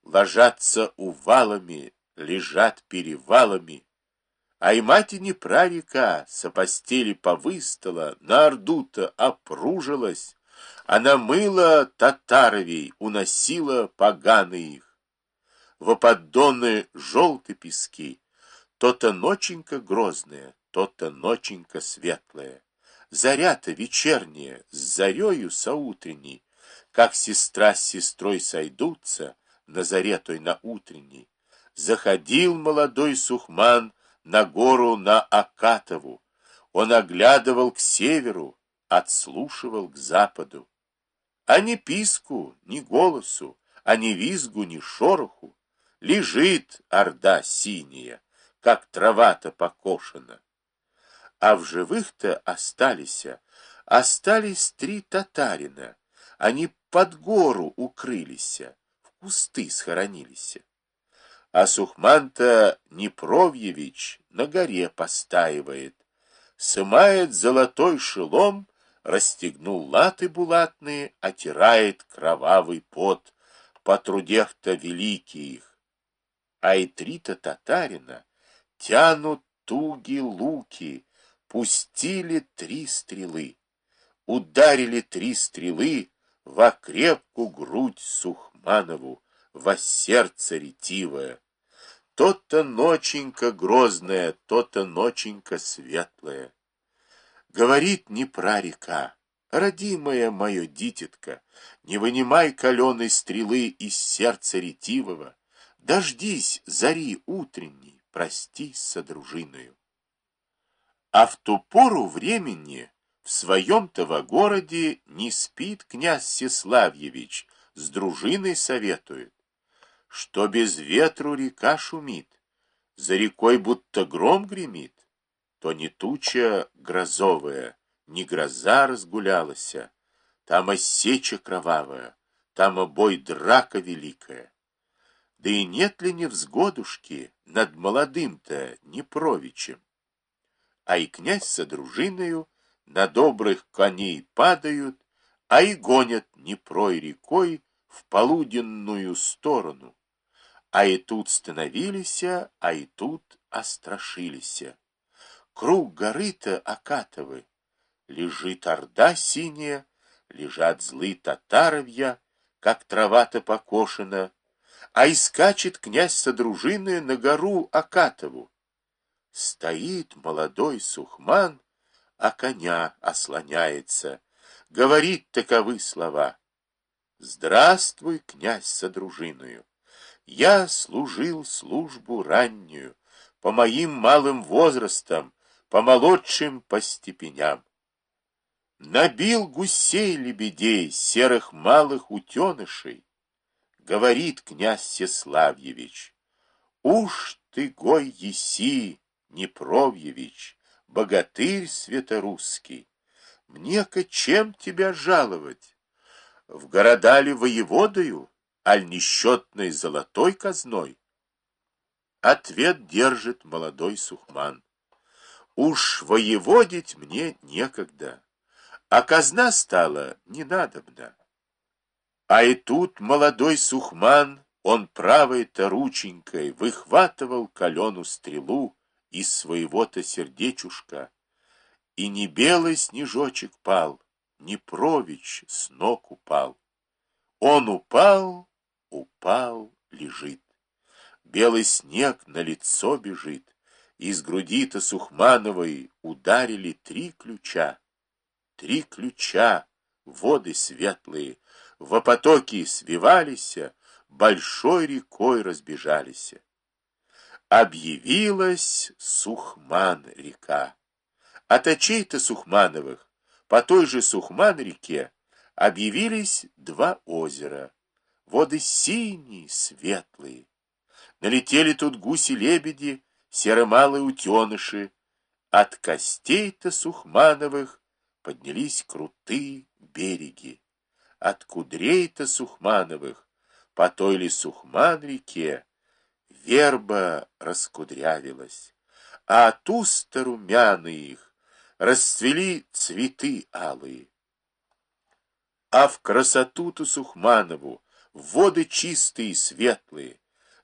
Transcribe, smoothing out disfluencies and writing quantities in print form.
ложатся увалами, лежат перевалами. А и матини прарека со постели повыстала, на орду-то опружилась, она мыла татаровей, уносила поганые их. Во поддоны желты пески, то-то ноченька грозная, то-то ноченька светлая. Заря-то вечерняя, с зарею соутренней, как сестра с сестрой сойдутся, на заре той на утренней. Заходил молодой сухман на гору на Акатову. Он оглядывал к северу, отслушивал к западу. А ни писку, ни голосу, а ни визгу, ни шороху. Лежит орда синяя, как трава-то покошена. А в живых-то остались 3 татарина. Они под гору укрылись, в кусты схоронились. А Сухман-то Непровьевич на горе постаивает, сымает золотой шелом, расстегнул латы булатные, отирает кровавый пот, по трудех-то великих. А и 3-то татарина тянут туги луки, пустили 3 стрелы, ударили 3 стрелы во крепкую грудь Сухманову, во сердце ретивое. То-то ноченька грозная, то-то ноченька светлая. Говорит Днепра-река: родимая мое дитятко, не вынимай каленой стрелы из сердца ретивого, дождись зари утренней, простись со дружиною. А в ту пору времени в своем-то во городе не спит князь Сеславьевич, с дружиной советует, что без ветру река шумит, за рекой будто гром гремит, то не туча грозовая, не гроза разгулялася, там сеча кровавая, там бой драка великая. Да и нет ли невзгодушки над молодым-то Непровичем? А и князь со дружиною на добрых коней падают, а и гонят Днепрой рекой в полуденную сторону. А и тут становились, а и тут острашились. Круг горы-то Акатовы лежит орда синяя, лежат злые татаровья, как трава-то покошена, а и скачет князь со дружиною на гору Акатову. Стоит молодой Сухман, а коня ослоняется, говорит таковы слова: «Здравствуй, князь со дружиною! Я служил службу раннюю, по моим малым возрастам, по молодшим по степеням. Набил гусей-лебедей, серых малых утенышей. Говорит князь Сеславьевич: уж ты гой еси, Непровьевич, богатырь святорусский. Мне-ка чем тебя жаловать? В города ли воеводою, аль несчетной золотой казной?» Ответ держит молодой Сухман: уж воеводить мне некогда, а казна стала ненадобна. А и тут молодой Сухман, он правой-то рученькой выхватывал каленую стрелу из своего-то сердечушка, и не белый снежочек пал, не Прович с ног упал. Он упал, лежит. Белый снег на лицо бежит. Из груди-то Сухмановой ударили 3 ключа. 3 ключа, воды светлые, во потоки свивались, большой рекой разбежались. Объявилась Сухман-река. От очей-то Сухмановых по той же Сухман-реке объявились 2 озера. Воды синие, светлые. Налетели тут гуси-лебеди, серо-малые утеныши. От костей-то Сухмановых поднялись крутые береги. От кудрей-то Сухмановых по той ли Сухман-реке верба раскудрявилась, а от уста румяны их расцвели цветы алые. А в красоту-то Сухманову, воды чистые и светлые,